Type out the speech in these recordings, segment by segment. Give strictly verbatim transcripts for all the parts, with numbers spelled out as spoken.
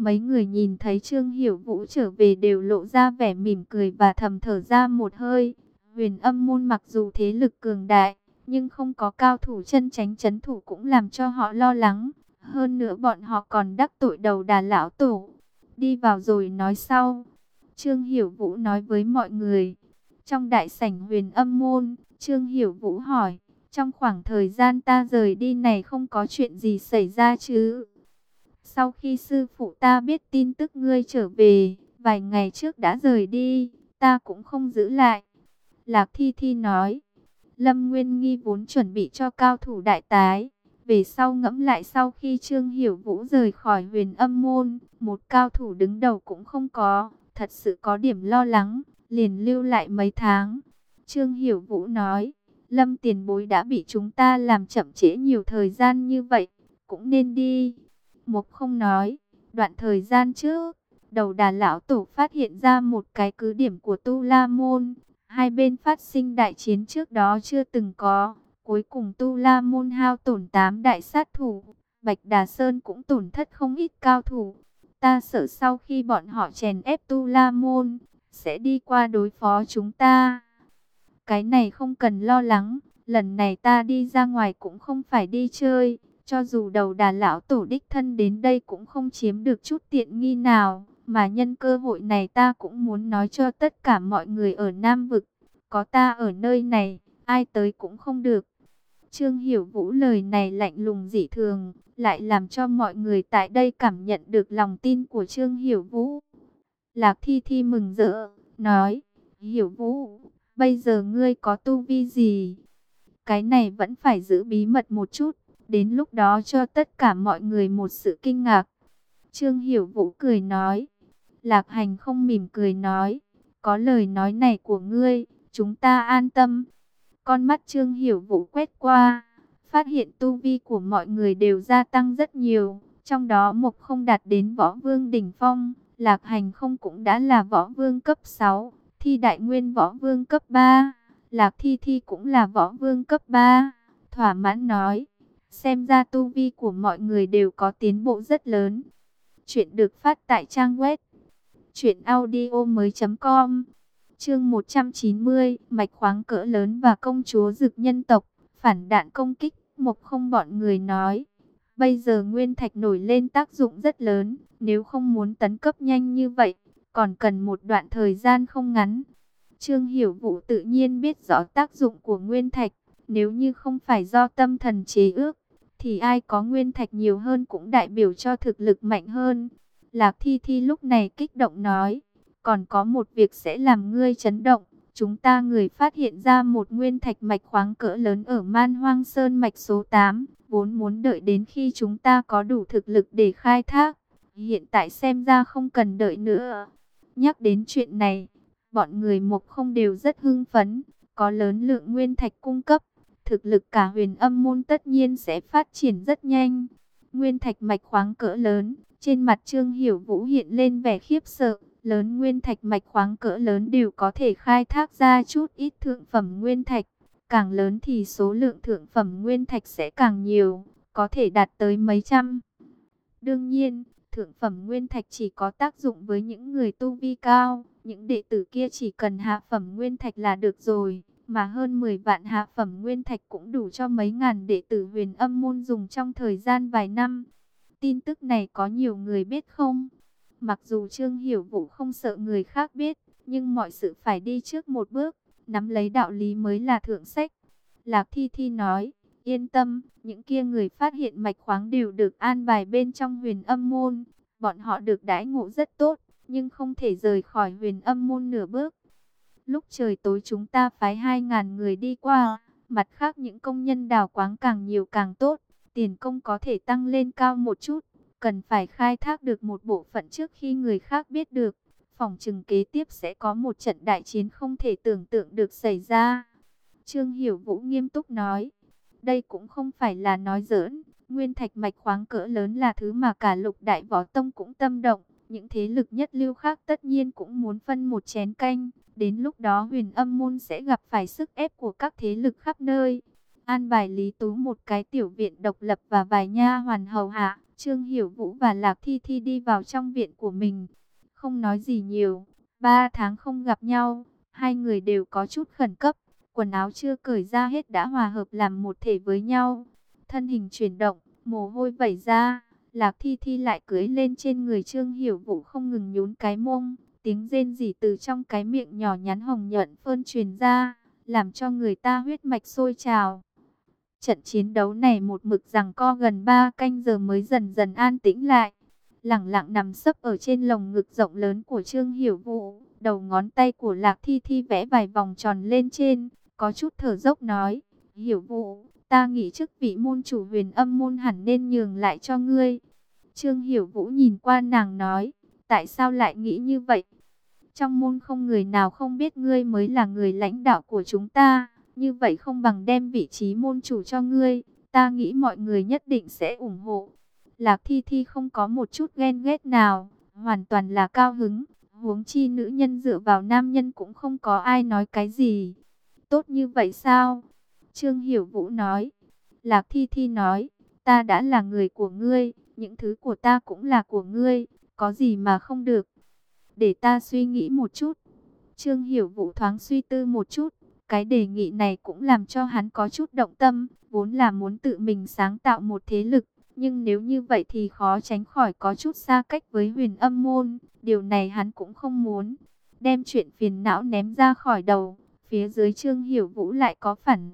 Mấy người nhìn thấy Trương Hiểu Vũ trở về đều lộ ra vẻ mỉm cười và thầm thở ra một hơi. Huyền Âm môn mặc dù thế lực cường đại, nhưng không có cao thủ chân chánh trấn thủ cũng làm cho họ lo lắng. Hơn nữa bọn họ còn đắc tội Đầu Đà lão tổ. Đi vào rồi nói sau. Trương Hiểu Vũ nói với mọi người. Trong đại sảnh Huyền Âm môn, Trương Hiểu Vũ hỏi, trong khoảng thời gian ta rời đi này không có chuyện gì xảy ra chứ? Sau khi sư phụ ta biết tin tức ngươi trở về, vài ngày trước đã rời đi, ta cũng không giữ lại. Lạc Thi Thi nói, Lâm Nguyên Nghi vốn chuẩn bị cho cao thủ đại tái. Về sau ngẫm lại, sau khi Trương Hiểu Vũ rời khỏi Huyền Âm môn, một cao thủ đứng đầu cũng không có, thật sự có điểm lo lắng, liền lưu lại mấy tháng. Trương Hiểu Vũ nói, Lâm tiền bối đã bị chúng ta làm chậm trễ nhiều thời gian như vậy, cũng nên đi. Mục không nói, đoạn thời gian trước, Đầu Đà lão tổ phát hiện ra một cái cứ điểm của Tu La môn. Hai bên phát sinh đại chiến trước đó chưa từng có. Cuối cùng Tu La môn hao tổn tám đại sát thủ. Bạch Đà Sơn cũng tổn thất không ít cao thủ. Ta sợ sau khi bọn họ chèn ép Tu La môn, sẽ đi qua đối phó chúng ta. Cái này không cần lo lắng. Lần này ta đi ra ngoài cũng không phải đi chơi. Cho dù Đầu Đà lão tổ đích thân đến đây cũng không chiếm được chút tiện nghi nào. Mà nhân cơ hội này ta cũng muốn nói cho tất cả mọi người ở Nam Vực. Có ta ở nơi này, ai tới cũng không được. Trương Hiểu Vũ lời này lạnh lùng dị thường, lại làm cho mọi người tại đây cảm nhận được lòng tin của Trương Hiểu Vũ. Lạc Thi Thi mừng rỡ, nói, Hiểu Vũ, bây giờ ngươi có tu vi gì? Cái này vẫn phải giữ bí mật một chút, đến lúc đó cho tất cả mọi người một sự kinh ngạc. Trương Hiểu Vũ cười nói. Lạc Hành không mỉm cười nói, có lời nói này của ngươi, chúng ta an tâm. Con mắt Trương Hiểu Vũ quét qua, phát hiện tu vi của mọi người đều gia tăng rất nhiều. Trong đó Mục không đạt đến võ vương đỉnh phong, Lạc Hành không cũng đã là võ vương cấp sáu, Thi Đại Nguyên võ vương cấp ba, Lạc Thi Thi cũng là võ vương cấp ba. Thỏa mãn nói, xem ra tu vi của mọi người đều có tiến bộ rất lớn. Chuyện được phát tại trang web chuyện audio mới chấm com. Chương một trăm chín mươi, mạch khoáng cỡ lớn và công chúa Dực nhân tộc, phản đạn công kích. Mục không bọn người nói, bây giờ nguyên thạch nổi lên tác dụng rất lớn, nếu không muốn tấn cấp nhanh như vậy, còn cần một đoạn thời gian không ngắn. Trương Hiểu Vũ tự nhiên biết rõ tác dụng của nguyên thạch, nếu như không phải do tâm thần chế ước, thì ai có nguyên thạch nhiều hơn cũng đại biểu cho thực lực mạnh hơn. Lạc Thi Thi lúc này kích động nói, còn có một việc sẽ làm ngươi chấn động. Chúng ta người phát hiện ra một nguyên thạch mạch khoáng cỡ lớn ở Man Hoang Sơn mạch số tám, vốn muốn đợi đến khi chúng ta có đủ thực lực để khai thác. Hiện tại xem ra không cần đợi nữa. Nhắc đến chuyện này, bọn người Mộc không đều rất hưng phấn, có lớn lượng nguyên thạch cung cấp. Thực lực cả Huyền Âm môn tất nhiên sẽ phát triển rất nhanh. Nguyên thạch mạch khoáng cỡ lớn, trên mặt Trương Hiểu Vũ hiện lên vẻ khiếp sợ. Lớn nguyên thạch mạch khoáng cỡ lớn đều có thể khai thác ra chút ít thượng phẩm nguyên thạch. Càng lớn thì số lượng thượng phẩm nguyên thạch sẽ càng nhiều, có thể đạt tới mấy trăm. Đương nhiên, thượng phẩm nguyên thạch chỉ có tác dụng với những người tu vi cao. Những đệ tử kia chỉ cần hạ phẩm nguyên thạch là được rồi. Mà hơn mười vạn hạ phẩm nguyên thạch cũng đủ cho mấy ngàn đệ tử Huyền Âm môn dùng trong thời gian vài năm. Tin tức này có nhiều người biết không? Mặc dù Trương Hiểu Vũ không sợ người khác biết, nhưng mọi sự phải đi trước một bước, nắm lấy đạo lý mới là thượng sách. Lạc Thi Thi nói, yên tâm, những kia người phát hiện mạch khoáng đều được an bài bên trong Huyền Âm môn. Bọn họ được đãi ngộ rất tốt, nhưng không thể rời khỏi Huyền Âm môn nửa bước. Lúc trời tối chúng ta phái hai ngàn người đi qua, mặt khác những công nhân đào quáng càng nhiều càng tốt, tiền công có thể tăng lên cao một chút. Cần phải khai thác được một bộ phận trước khi người khác biết được. Phòng trừng kế tiếp sẽ có một trận đại chiến không thể tưởng tượng được xảy ra. Trương Hiểu Vũ nghiêm túc nói. Đây cũng không phải là nói giỡn. Nguyên thạch mạch khoáng cỡ lớn là thứ mà cả lục đại võ tông cũng tâm động. Những thế lực nhất lưu khác tất nhiên cũng muốn phân một chén canh. Đến lúc đó Huyền Âm môn sẽ gặp phải sức ép của các thế lực khắp nơi. An bài Lý Tú một cái tiểu viện độc lập và vài nha hoàn hầu hạ. Trương Hiểu Vũ và Lạc Thi Thi đi vào trong viện của mình, không nói gì nhiều. Ba tháng không gặp nhau, hai người đều có chút khẩn cấp. Quần áo chưa cởi ra hết đã hòa hợp làm một thể với nhau. Thân hình chuyển động, mồ hôi vẩy ra. Lạc Thi Thi lại cưỡi lên trên người Trương Hiểu Vũ không ngừng nhún cái mông. Tiếng rên rỉ từ trong cái miệng nhỏ nhắn hồng nhuận phơn truyền ra, làm cho người ta huyết mạch sôi trào. Trận chiến đấu này một mực giằng co gần ba canh giờ mới dần dần an tĩnh lại. Lẳng lặng nằm sấp ở trên lồng ngực rộng lớn của Trương Hiểu Vũ, đầu ngón tay của Lạc Thi Thi vẽ vài vòng tròn lên trên, có chút thở dốc nói: Hiểu Vũ, ta nghĩ chức vị môn chủ Huyền Âm môn hẳn nên nhường lại cho ngươi. Trương Hiểu Vũ nhìn qua nàng nói: tại sao lại nghĩ như vậy? Trong môn không người nào không biết ngươi mới là người lãnh đạo của chúng ta, như vậy không bằng đem vị trí môn chủ cho ngươi, ta nghĩ mọi người nhất định sẽ ủng hộ. Lạc Thi Thi không có một chút ghen ghét nào, hoàn toàn là cao hứng, huống chi nữ nhân dựa vào nam nhân cũng không có ai nói cái gì. Tốt như vậy sao? Trương Hiểu Vũ nói. Lạc Thi Thi nói, ta đã là người của ngươi, những thứ của ta cũng là của ngươi, có gì mà không được. Để ta suy nghĩ một chút. Trương Hiểu Vũ thoáng suy tư một chút, cái đề nghị này cũng làm cho hắn có chút động tâm, vốn là muốn tự mình sáng tạo một thế lực. Nhưng nếu như vậy thì khó tránh khỏi có chút xa cách với Huyền Âm môn, điều này hắn cũng không muốn. Đem chuyện phiền não ném ra khỏi đầu, phía dưới Trương Hiểu Vũ lại có phản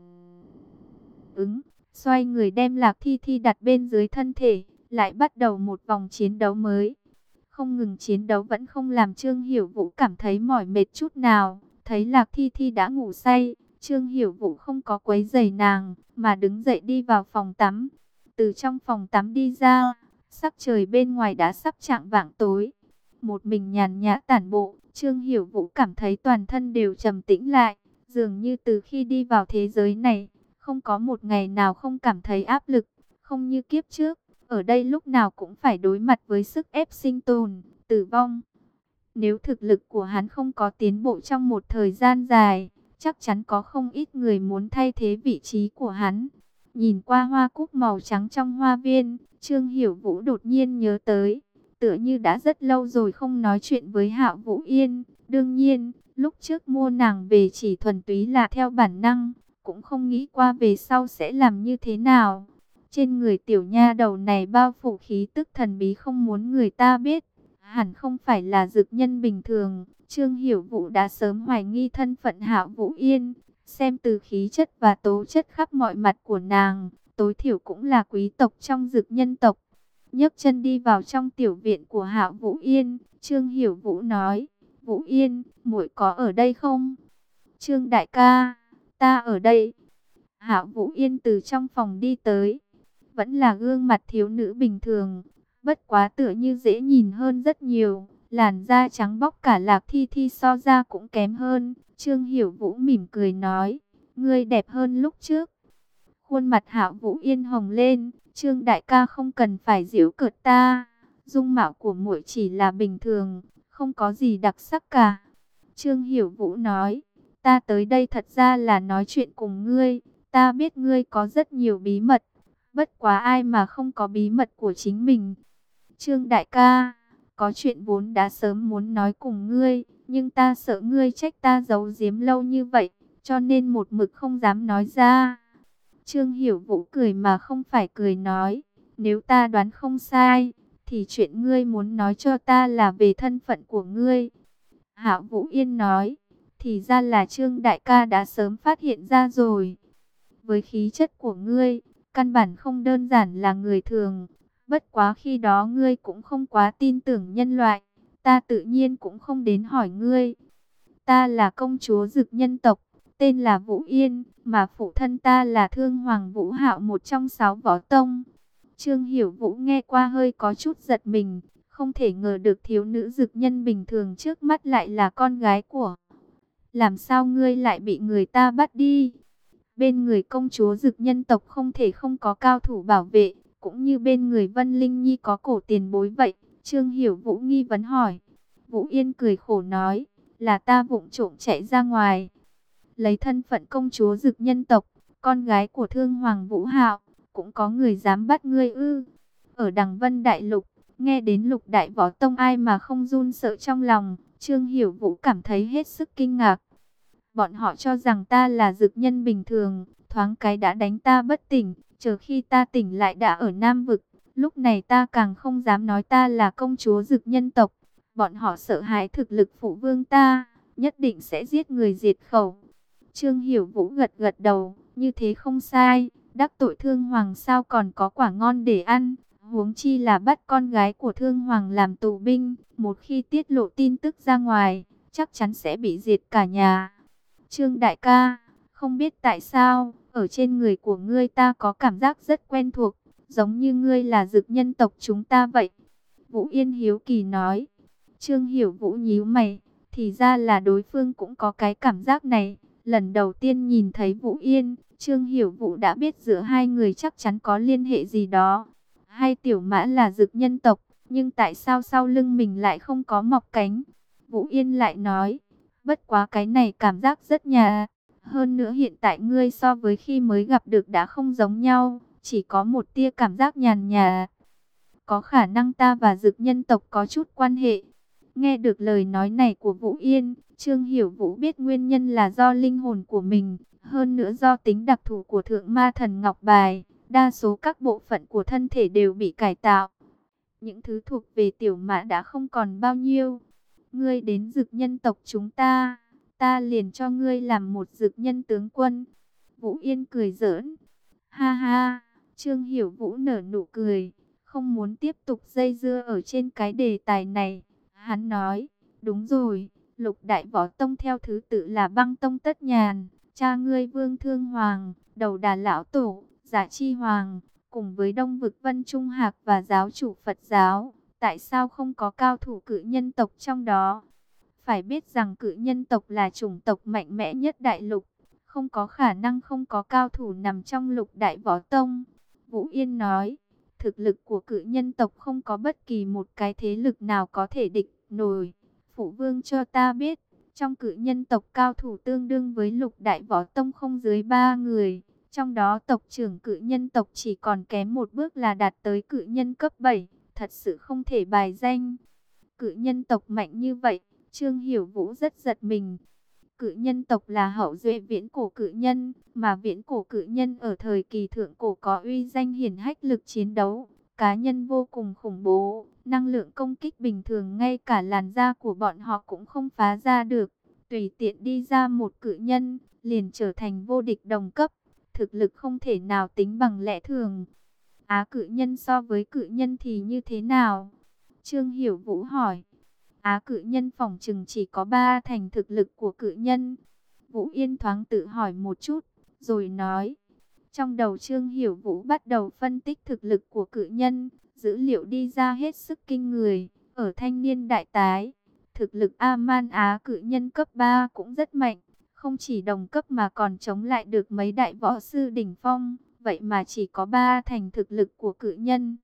ứng, xoay người đem Lạc Thi Thi đặt bên dưới thân thể, lại bắt đầu một vòng chiến đấu mới. Không ngừng chiến đấu vẫn không làm Trương Hiểu Vũ cảm thấy mỏi mệt chút nào. Thấy Lạc Thi Thi đã ngủ say, Trương Hiểu Vũ không có quấy rầy nàng, mà đứng dậy đi vào phòng tắm. Từ trong phòng tắm đi ra, sắc trời bên ngoài đã sắp chạng vạng tối. Một mình nhàn nhã tản bộ, Trương Hiểu Vũ cảm thấy toàn thân đều trầm tĩnh lại. Dường như từ khi đi vào thế giới này, không có một ngày nào không cảm thấy áp lực, không như kiếp trước. Ở đây lúc nào cũng phải đối mặt với sức ép sinh tồn, tử vong. Nếu thực lực của hắn không có tiến bộ trong một thời gian dài, chắc chắn có không ít người muốn thay thế vị trí của hắn. Nhìn qua hoa cúc màu trắng trong hoa viên, Trương Hiểu Vũ đột nhiên nhớ tới, tựa như đã rất lâu rồi không nói chuyện với Hạo Vũ Yên. Đương nhiên, lúc trước mua nàng về chỉ thuần túy là theo bản năng, cũng không nghĩ qua về sau sẽ làm như thế nào. Trên người tiểu nha đầu này bao phủ khí tức thần bí không muốn người ta biết, hẳn không phải là dược nhân bình thường. Trương Hiểu Vũ đã sớm hoài nghi thân phận Hạo Vũ Yên, xem từ khí chất và tố chất khắp mọi mặt của nàng, tối thiểu cũng là quý tộc trong dược nhân tộc. Nhấc chân đi vào trong tiểu viện của Hạo Vũ Yên, Trương Hiểu Vũ nói: Vũ Yên, muội có ở đây không? Trương đại ca, ta ở đây. Hạo Vũ Yên từ trong phòng đi tới, vẫn là gương mặt thiếu nữ bình thường, bất quá tựa như dễ nhìn hơn rất nhiều, làn da trắng bóc cả Lạc Thi Thi so ra cũng kém hơn. Trương Hiểu Vũ mỉm cười nói, ngươi đẹp hơn lúc trước. Khuôn mặt Hạo Vũ Yên hồng lên, Trương đại ca không cần phải giễu cợt ta, dung mạo của muội chỉ là bình thường, không có gì đặc sắc cả. Trương Hiểu Vũ nói, ta tới đây thật ra là nói chuyện cùng ngươi, ta biết ngươi có rất nhiều bí mật, bất quá ai mà không có bí mật của chính mình. Trương đại ca, có chuyện vốn đã sớm muốn nói cùng ngươi, nhưng ta sợ ngươi trách ta giấu giếm lâu như vậy, cho nên một mực không dám nói ra. Trương Hiểu Vũ cười mà không phải cười nói, nếu ta đoán không sai, thì chuyện ngươi muốn nói cho ta là về thân phận của ngươi. Hạo Vũ Yên nói, thì ra là Trương đại ca đã sớm phát hiện ra rồi. Với khí chất của ngươi, căn bản không đơn giản là người thường. Bất quá khi đó ngươi cũng không quá tin tưởng nhân loại, ta tự nhiên cũng không đến hỏi ngươi. Ta là công chúa dực nhân tộc, tên là Vũ Yên, mà phụ thân ta là Thương Hoàng Vũ Hạo, một trong sáu võ tông. Trương Hiểu Vũ nghe qua hơi có chút giật mình, không thể ngờ được thiếu nữ dực nhân bình thường trước mắt lại là con gái của. Làm sao ngươi lại bị người ta bắt đi? Bên người công chúa dực nhân tộc không thể không có cao thủ bảo vệ, cũng như bên người Vân Linh Nhi có cổ tiền bối vậy. Trương Hiểu Vũ nghi vấn hỏi. Vũ Yên cười khổ nói, là ta vụng trộm chạy ra ngoài. Lấy thân phận công chúa dực nhân tộc, con gái của Thương Hoàng Vũ Hạo, cũng có người dám bắt ngươi ư? ở Đằng Vân Đại Lục, nghe đến Lục Đại Võ Tông ai mà không run sợ trong lòng. Trương Hiểu Vũ cảm thấy hết sức kinh ngạc. Bọn họ cho rằng ta là dực nhân bình thường, thoáng cái đã đánh ta bất tỉnh, chờ khi ta tỉnh lại đã ở Nam Vực. Lúc này ta càng không dám nói ta là công chúa dực nhân tộc. Bọn họ sợ hãi thực lực phụ vương ta, nhất định sẽ giết người diệt khẩu. Trương Hiểu Vũ gật gật đầu, như thế không sai, đắc tội Thương Hoàng sao còn có quả ngon để ăn. Huống chi là bắt con gái của Thương Hoàng làm tù binh, một khi tiết lộ tin tức ra ngoài, chắc chắn sẽ bị diệt cả nhà. Trương đại ca, không biết tại sao, ở trên người của ngươi ta có cảm giác rất quen thuộc, giống như ngươi là dực nhân tộc chúng ta vậy. Vũ Yên hiếu kỳ nói. Trương Hiểu Vũ nhíu mày, thì ra là đối phương cũng có cái cảm giác này. Lần đầu tiên nhìn thấy Vũ Yên, Trương Hiểu Vũ đã biết giữa hai người chắc chắn có liên hệ gì đó. Hay Tiểu Mã là dực nhân tộc, nhưng tại sao sau lưng mình lại không có mọc cánh? Vũ Yên lại nói, bất quá cái này cảm giác rất nhà. Hơn nữa hiện tại ngươi so với khi mới gặp được đã không giống nhau, chỉ có một tia cảm giác nhàn nhà. Có khả năng ta và dực nhân tộc có chút quan hệ. Nghe được lời nói này của Vũ Yên, Trương Hiểu Vũ biết nguyên nhân là do linh hồn của mình, hơn nữa do tính đặc thù của Thượng Ma Thần Ngọc Bài. Đa số các bộ phận của thân thể đều bị cải tạo. Những thứ thuộc về Tiểu Mã đã không còn bao nhiêu. Ngươi đến dực nhân tộc chúng ta, ta liền cho ngươi làm một dực nhân tướng quân. Vũ Yên cười giỡn. Ha ha, Trương Hiểu Vũ nở nụ cười, không muốn tiếp tục dây dưa ở trên cái đề tài này. Hắn nói, đúng rồi, Lục Đại Võ Tông theo thứ tự là Băng Tông Tất Nhàn, cha ngươi Vương Thương Hoàng, Đầu Đà Lão Tổ, Giả Chi Hoàng, cùng với Đông Vực Vân Trung Hạc và giáo chủ Phật giáo. Tại sao không có cao thủ cự nhân tộc trong đó? Phải biết rằng cự nhân tộc là chủng tộc mạnh mẽ nhất đại lục, không có khả năng không có cao thủ nằm trong Lục Đại Võ Tông. Vũ Yên nói, thực lực của cự nhân tộc không có bất kỳ một cái thế lực nào có thể địch nổi. Phụ vương cho ta biết, trong cự nhân tộc cao thủ tương đương với Lục Đại Võ Tông không dưới ba người. Trong đó tộc trưởng cự nhân tộc chỉ còn kém một bước là đạt tới cự nhân cấp bảy. Thật sự không thể bài danh. Cự nhân tộc mạnh như vậy, Trương Hiểu Vũ rất giật mình. Cự nhân tộc là hậu duệ viễn cổ cự nhân, mà viễn cổ cự nhân ở thời kỳ thượng cổ có uy danh hiển hách lực chiến đấu. Cá nhân vô cùng khủng bố, năng lượng công kích bình thường ngay cả làn da của bọn họ cũng không phá ra được. Tùy tiện đi ra một cự nhân, liền trở thành vô địch đồng cấp. Thực lực không thể nào tính bằng lẽ thường. Á cự nhân so với cự nhân thì như thế nào? Trương Hiểu Vũ hỏi. Á cự nhân phỏng chừng chỉ có ba thành thực lực của cự nhân. Vũ Yên thoáng tự hỏi một chút, rồi nói. Trong đầu Trương Hiểu Vũ bắt đầu phân tích thực lực của cự nhân, dữ liệu đi ra hết sức kinh người. Ở thanh niên đại tái, thực lực A-man Á cự nhân cấp ba cũng rất mạnh. Không chỉ đồng cấp mà còn chống lại được mấy đại võ sư đỉnh phong. Vậy mà chỉ có ba thành thực lực của cự nhân.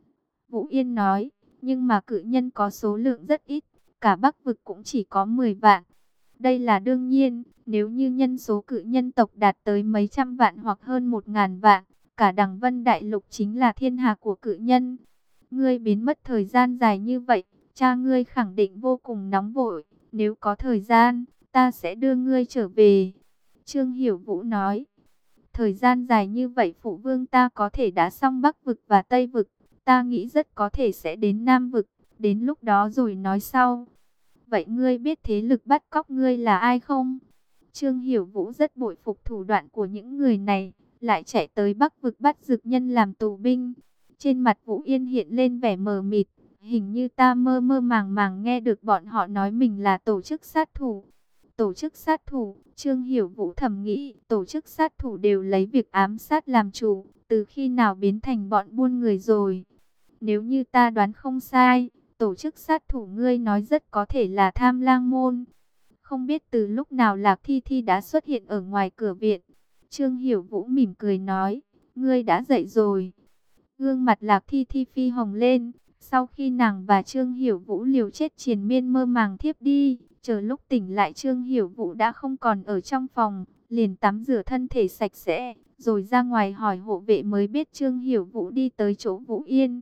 Vũ Yên nói, nhưng mà cự nhân có số lượng rất ít, cả Bắc vực cũng chỉ có mười vạn. Đây là đương nhiên, nếu như nhân số cự nhân tộc đạt tới mấy trăm vạn hoặc hơn một ngàn vạn, cả Đằng Vân Đại Lục chính là thiên hạ của cự nhân. Ngươi biến mất thời gian dài như vậy, cha ngươi khẳng định vô cùng nóng vội, nếu có thời gian, ta sẽ đưa ngươi trở về. Trương Hiểu Vũ nói. Thời gian dài như vậy phụ vương ta có thể đã xong Bắc vực và Tây vực. Ta nghĩ rất có thể sẽ đến Nam vực. Đến lúc đó rồi nói sau. Vậy ngươi biết thế lực bắt cóc ngươi là ai không? Trương Hiểu Vũ rất bội phục thủ đoạn của những người này. Lại chạy tới Bắc vực bắt dực nhân làm tù binh. Trên mặt Vũ Yên hiện lên vẻ mờ mịt. Hình như ta mơ mơ màng màng nghe được bọn họ nói mình là tổ chức sát thủ. Tổ chức sát thủ, Trương Hiểu Vũ thầm nghĩ, tổ chức sát thủ đều lấy việc ám sát làm chủ, từ khi nào biến thành bọn buôn người rồi. Nếu như ta đoán không sai, tổ chức sát thủ ngươi nói rất có thể là Tham Lang Môn. Không biết từ lúc nào Lạc Thi Thi đã xuất hiện ở ngoài cửa viện. Trương Hiểu Vũ mỉm cười nói, ngươi đã dậy rồi. Gương mặt Lạc Thi Thi phi hồng lên, sau khi nàng và Trương Hiểu Vũ liều chết triền miên mơ màng thiếp đi. Chờ lúc tỉnh lại Trương Hiểu Vũ đã không còn ở trong phòng, liền tắm rửa thân thể sạch sẽ, rồi ra ngoài hỏi hộ vệ mới biết Trương Hiểu Vũ đi tới chỗ Vũ Yên.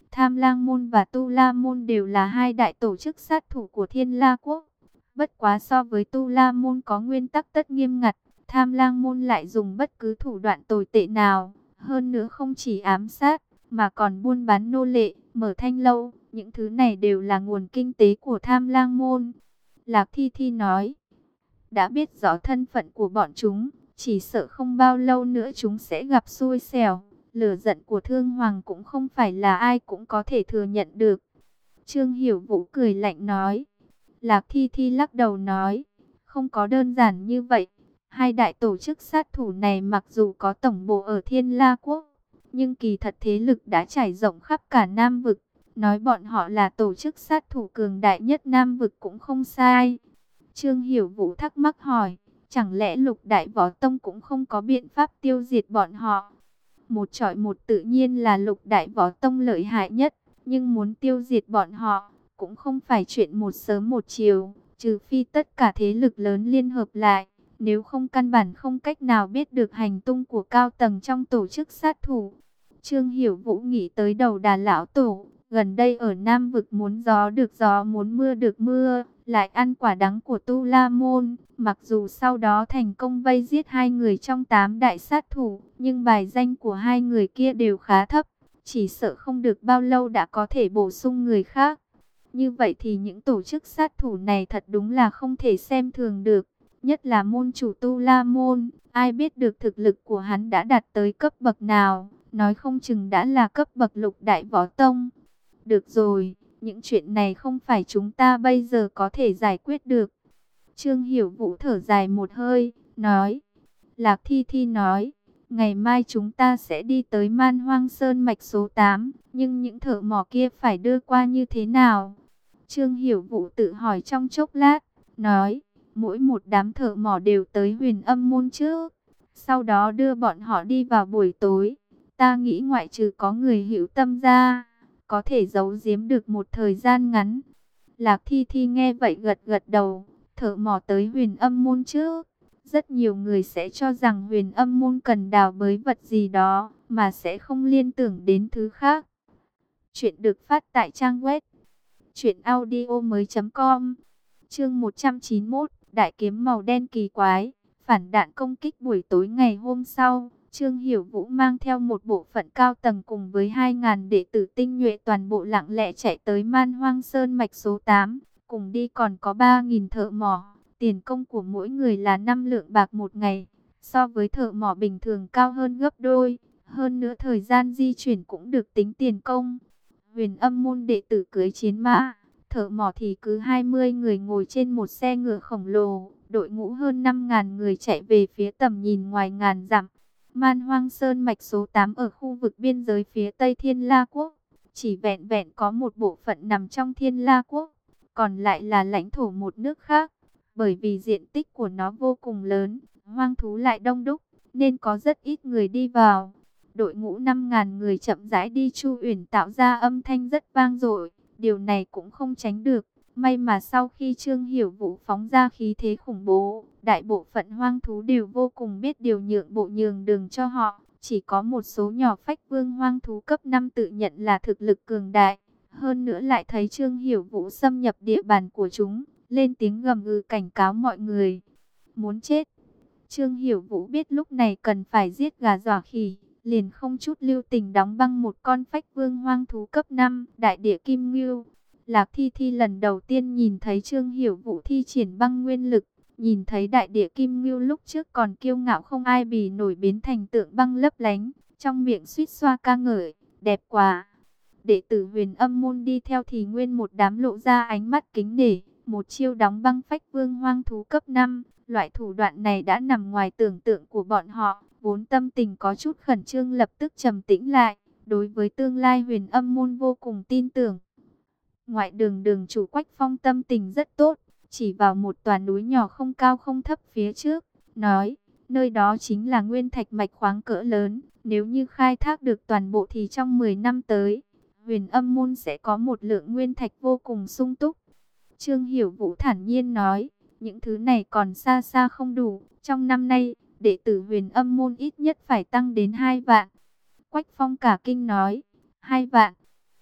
Tham Lang Môn và Tu La Môn đều là hai đại tổ chức sát thủ của Thiên La Quốc. Bất quá so với Tu La Môn có nguyên tắc tất nghiêm ngặt, Tham Lang Môn lại dùng bất cứ thủ đoạn tồi tệ nào. Hơn nữa không chỉ ám sát, mà còn buôn bán nô lệ, mở thanh lâu. Những thứ này đều là nguồn kinh tế của Tham Lang Môn. Lạc Thi Thi nói, đã biết rõ thân phận của bọn chúng, chỉ sợ không bao lâu nữa chúng sẽ gặp xui xẻo. Lửa giận của Thương Hoàng cũng không phải là ai cũng có thể thừa nhận được. Trương Hiểu Vũ cười lạnh nói. Lạc Thi Thi lắc đầu nói, không có đơn giản như vậy. Hai đại tổ chức sát thủ này mặc dù có tổng bộ ở Thiên La Quốc, nhưng kỳ thật thế lực đã trải rộng khắp cả Nam Vực. Nói bọn họ là tổ chức sát thủ cường đại nhất Nam Vực cũng không sai. Trương Hiểu Vũ thắc mắc hỏi, chẳng lẽ Lục Đại Võ Tông cũng không có biện pháp tiêu diệt bọn họ? Một chọi một tự nhiên là Lục Đại Võ Tông lợi hại nhất, nhưng muốn tiêu diệt bọn họ cũng không phải chuyện một sớm một chiều, trừ phi tất cả thế lực lớn liên hợp lại, nếu không căn bản không cách nào biết được hành tung của cao tầng trong tổ chức sát thủ. Trương Hiểu Vũ nghĩ tới Đầu Đà lão tổ, gần đây ở Nam Vực muốn gió được gió muốn mưa được mưa, lại ăn quả đắng của Tu La Môn. Mặc dù sau đó thành công vây giết hai người trong tám đại sát thủ, nhưng bài danh của hai người kia đều khá thấp, chỉ sợ không được bao lâu đã có thể bổ sung người khác. Như vậy thì những tổ chức sát thủ này thật đúng là không thể xem thường được, nhất là môn chủ Tu La Môn, ai biết được thực lực của hắn đã đạt tới cấp bậc nào, nói không chừng đã là cấp bậc Lục Đại Võ Tông. Được rồi, những chuyện này không phải chúng ta bây giờ có thể giải quyết được. Trương Hiểu Vũ thở dài một hơi, nói. Lạc Thi Thi nói, ngày mai chúng ta sẽ đi tới Man Hoang Sơn mạch số tám, nhưng những thợ mỏ kia phải đưa qua như thế nào? Trương Hiểu Vũ tự hỏi trong chốc lát, nói, mỗi một đám thợ mỏ đều tới Huyền Âm Môn trước, sau đó đưa bọn họ đi vào buổi tối. Ta nghĩ ngoại trừ có người hữu tâm ra, có thể giấu giếm được một thời gian ngắn. Lạc Thi Thi nghe vậy gật gật đầu, thợ mỏ tới Huyền Âm Môn trước. Rất nhiều người sẽ cho rằng Huyền Âm Môn cần đào bới vật gì đó, mà sẽ không liên tưởng đến thứ khác. Chuyện được phát tại trang web truyện audio mới chấm com. Chương một trăm chín mươi mốt, Đại kiếm màu đen kỳ quái, phản đạn công kích. Buổi tối ngày hôm sau, Trương Hiểu Vũ mang theo một bộ phận cao tầng cùng với hai nghìn đệ tử tinh nhuệ toàn bộ lặng lẽ chạy tới Man Hoang Sơn mạch số tám, cùng đi còn có ba nghìn thợ mỏ. Tiền công của mỗi người là năm lượng bạc một ngày, so với thợ mỏ bình thường cao hơn gấp đôi. Hơn nữa thời gian di chuyển cũng được tính tiền công. Huyền Âm Môn đệ tử cưỡi chiến mã, thợ mỏ thì cứ hai mươi người ngồi trên một xe ngựa khổng lồ. Đội ngũ hơn năm nghìn người chạy về phía tầm nhìn ngoài ngàn dặm. Man Hoang Sơn mạch số tám ở khu vực biên giới phía Tây Thiên La Quốc. Chỉ vẹn vẹn có một bộ phận nằm trong Thiên La Quốc, còn lại là lãnh thổ một nước khác. Bởi vì diện tích của nó vô cùng lớn, hoang thú lại đông đúc, nên có rất ít người đi vào. Đội ngũ năm nghìn người chậm rãi đi Chu Uyển tạo ra âm thanh rất vang dội. Điều này cũng không tránh được. May mà sau khi Trương Hiểu Vũ phóng ra khí thế khủng bố, đại bộ phận hoang thú đều vô cùng biết điều nhượng bộ nhường đường cho họ. Chỉ có một số nhỏ phách vương hoang thú cấp năm tự nhận là thực lực cường đại. Hơn nữa lại thấy Trương Hiểu Vũ xâm nhập địa bàn của chúng, lên tiếng gầm gừ cảnh cáo mọi người. Muốn chết. Trương Hiểu Vũ biết lúc này cần phải giết gà dọa khỉ, liền không chút lưu tình đóng băng một con phách vương hoang thú cấp năm, đại địa kim ngưu. Lạc Thi Thi lần đầu tiên nhìn thấy Trương Hiểu Vũ thi triển băng nguyên lực, nhìn thấy đại địa kim ngưu lúc trước còn kiêu ngạo không ai bì nổi biến thành tượng băng lấp lánh, trong miệng suýt xoa ca ngợi, đẹp quá. Đệ tử Huyền Âm Môn đi theo thì nguyên một đám lộ ra ánh mắt kính nể, một chiêu đóng băng phách vương hoang thú cấp năm, loại thủ đoạn này đã nằm ngoài tưởng tượng của bọn họ, vốn tâm tình có chút khẩn trương lập tức trầm tĩnh lại, đối với tương lai Huyền Âm Môn vô cùng tin tưởng. Ngoại đường đường chủ Quách Phong tâm tình rất tốt, chỉ vào một tòa núi nhỏ không cao không thấp phía trước, nói, nơi đó chính là nguyên thạch mạch khoáng cỡ lớn, nếu như khai thác được toàn bộ thì trong mười năm tới, Huyền Âm Môn sẽ có một lượng nguyên thạch vô cùng sung túc. Trương Hiểu Vũ thản nhiên nói, những thứ này còn xa xa không đủ, trong năm nay, đệ tử Huyền Âm Môn ít nhất phải tăng đến hai vạn. Quách Phong cả kinh nói, hai vạn.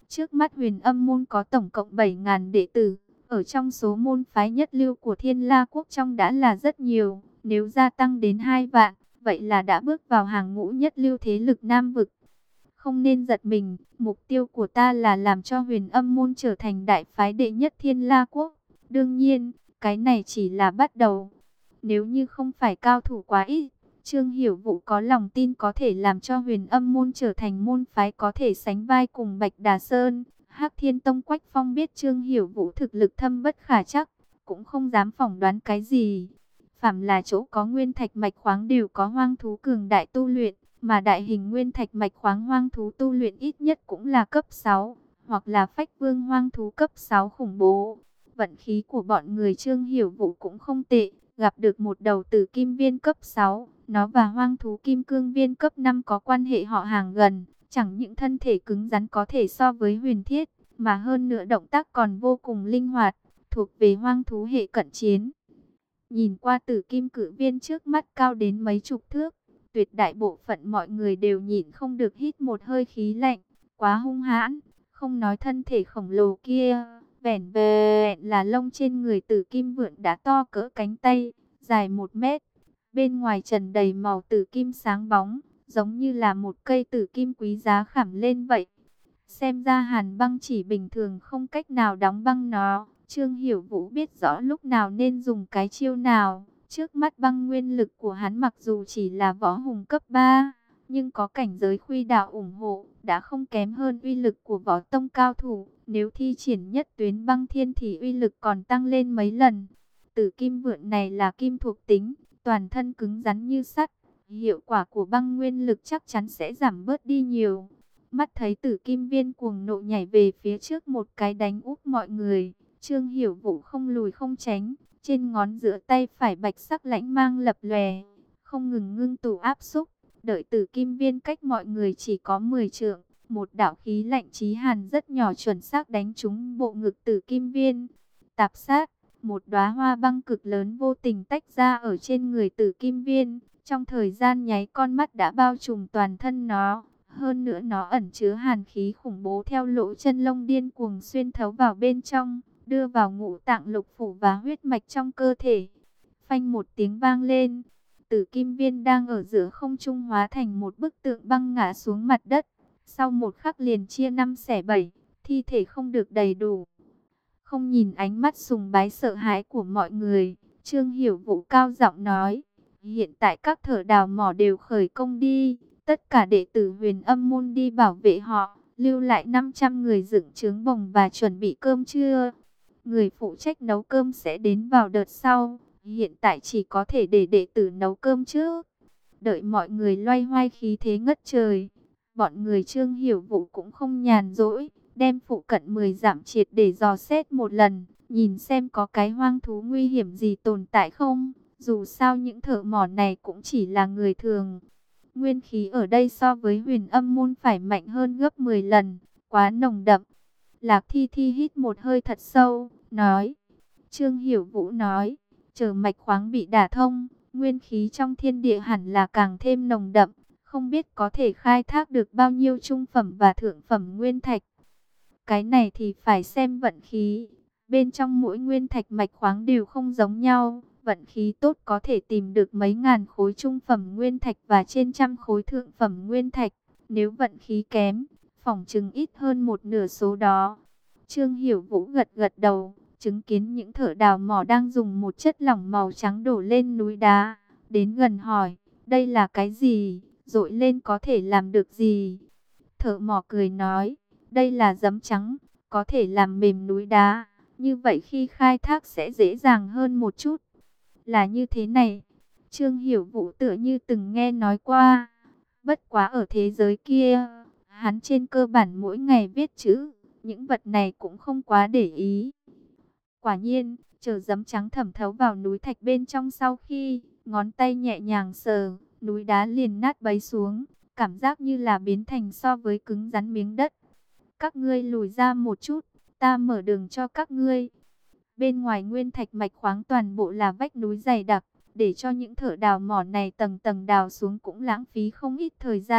Trước mắt Huyền Âm môn có tổng cộng bảy nghìn đệ tử, ở trong số môn phái nhất lưu của Thiên La quốc trong đã là rất nhiều, nếu gia tăng đến hai vạn, vậy là đã bước vào hàng ngũ nhất lưu thế lực Nam vực. Không nên giật mình, mục tiêu của ta là làm cho Huyền Âm môn trở thành đại phái đệ nhất Thiên La quốc. Đương nhiên, cái này chỉ là bắt đầu. Nếu như không phải cao thủ quá ít, Trương Hiểu Vũ có lòng tin có thể làm cho Huyền Âm môn trở thành môn phái có thể sánh vai cùng Bạch Đà Sơn. Hắc Thiên Tông Quách Phong biết Trương Hiểu Vũ thực lực thâm bất khả trắc, cũng không dám phỏng đoán cái gì. Phàm là chỗ có nguyên thạch mạch khoáng đều có hoang thú cường đại tu luyện, mà đại hình nguyên thạch mạch khoáng hoang thú tu luyện ít nhất cũng là cấp sáu, hoặc là phách vương hoang thú cấp sáu khủng bố. Vận khí của bọn người Trương Hiểu Vũ cũng không tệ, gặp được một đầu tử kim viên cấp sáu, nó và hoang thú kim cương viên cấp năm có quan hệ họ hàng gần, chẳng những thân thể cứng rắn có thể so với huyền thiết, mà hơn nữa động tác còn vô cùng linh hoạt, thuộc về hoang thú hệ cận chiến. Nhìn qua tử kim cự viên trước mắt cao đến mấy chục thước, tuyệt đại bộ phận mọi người đều nhìn không được hít một hơi khí lạnh, quá hung hãn, không nói thân thể khổng lồ kia, vẻn vẹn là lông trên người tử kim vượn đã to cỡ cánh tay, dài một mét, bên ngoài trần đầy màu tử kim sáng bóng, giống như là một cây tử kim quý giá khảm lên vậy. Xem ra hàn băng chỉ bình thường không cách nào đóng băng nó. Trương Hiểu Vũ biết rõ lúc nào nên dùng cái chiêu nào. Trước mắt băng nguyên lực của hắn mặc dù chỉ là võ hùng cấp ba, nhưng có cảnh giới khuy đạo ủng hộ, đã không kém hơn uy lực của võ tông cao thủ. Nếu thi triển nhất tuyến băng thiên thì uy lực còn tăng lên mấy lần. Tử kim vượn này là kim thuộc tính, toàn thân cứng rắn như sắt. Hiệu quả của băng nguyên lực chắc chắn sẽ giảm bớt đi nhiều. Mắt thấy tử kim viên cuồng nộ nhảy về phía trước một cái đánh úp mọi người. Trương Hiểu Vũ không lùi không tránh, trên ngón giữa tay phải bạch sắc lãnh mang lập lòe, không ngừng ngưng tụ áp xúc, đợi tử kim viên cách mọi người chỉ có mười trượng, một đạo khí lạnh chí hàn rất nhỏ chuẩn xác đánh trúng bộ ngực tử kim viên. Tạp sát, một đóa hoa băng cực lớn vô tình tách ra ở trên người tử kim viên, trong thời gian nháy con mắt đã bao trùm toàn thân nó. Hơn nữa nó ẩn chứa hàn khí khủng bố theo lỗ chân lông điên cuồng xuyên thấu vào bên trong, đưa vào ngũ tạng lục phủ và huyết mạch trong cơ thể. Phanh một tiếng vang lên, tử kim viên đang ở giữa không trung hóa thành một bức tượng băng ngã xuống mặt đất. Sau một khắc liền chia năm xẻ bảy, thi thể không được đầy đủ. Không nhìn ánh mắt sùng bái sợ hãi của mọi người, Trương Hiểu Vũ cao giọng nói, hiện tại các thợ đào mỏ đều khởi công đi. Tất cả đệ tử Huyền Âm môn đi bảo vệ họ, lưu lại năm trăm người dựng trướng bồng và chuẩn bị cơm trưa. Người phụ trách nấu cơm sẽ đến vào đợt sau, hiện tại chỉ có thể để đệ tử nấu cơm trước. Đợi mọi người loay hoay khí thế ngất trời, bọn người Trương Hiểu Vũ cũng không nhàn rỗi, đem phụ cận mười dặm triệt để dò xét một lần, nhìn xem có cái hoang thú nguy hiểm gì tồn tại không. Dù sao những thợ mỏ này cũng chỉ là người thường. Nguyên khí ở đây so với Huyền Âm môn phải mạnh hơn gấp mười lần, quá nồng đậm. Lạc Thi Thi hít một hơi thật sâu, nói. Trương Hiểu Vũ nói, chờ mạch khoáng bị đả thông, nguyên khí trong thiên địa hẳn là càng thêm nồng đậm, không biết có thể khai thác được bao nhiêu trung phẩm và thượng phẩm nguyên thạch. Cái này thì phải xem vận khí, bên trong mỗi nguyên thạch mạch khoáng đều không giống nhau. Vận khí tốt có thể tìm được mấy ngàn khối trung phẩm nguyên thạch và trên trăm khối thượng phẩm nguyên thạch. Nếu vận khí kém, phỏng chừng ít hơn một nửa số đó. Trương Hiểu Vũ gật gật đầu, chứng kiến những thợ đào mỏ đang dùng một chất lỏng màu trắng đổ lên núi đá. Đến gần hỏi, đây là cái gì? Dội lên có thể làm được gì? Thợ mỏ cười nói, đây là giấm trắng, có thể làm mềm núi đá. Như vậy khi khai thác sẽ dễ dàng hơn một chút. Là như thế này, Trương Hiểu Vũ tựa như từng nghe nói qua. Bất quá ở thế giới kia, hắn trên cơ bản mỗi ngày viết chữ, những vật này cũng không quá để ý. Quả nhiên, chờ giấm trắng thẩm thấu vào núi thạch bên trong sau khi ngón tay nhẹ nhàng sờ, núi đá liền nát bấy xuống, cảm giác như là biến thành so với cứng rắn miếng đất. Các ngươi lùi ra một chút, ta mở đường cho các ngươi. Bên ngoài nguyên thạch mạch khoáng toàn bộ là vách núi dày đặc, để cho những thợ đào mỏ này tầng tầng đào xuống cũng lãng phí không ít thời gian.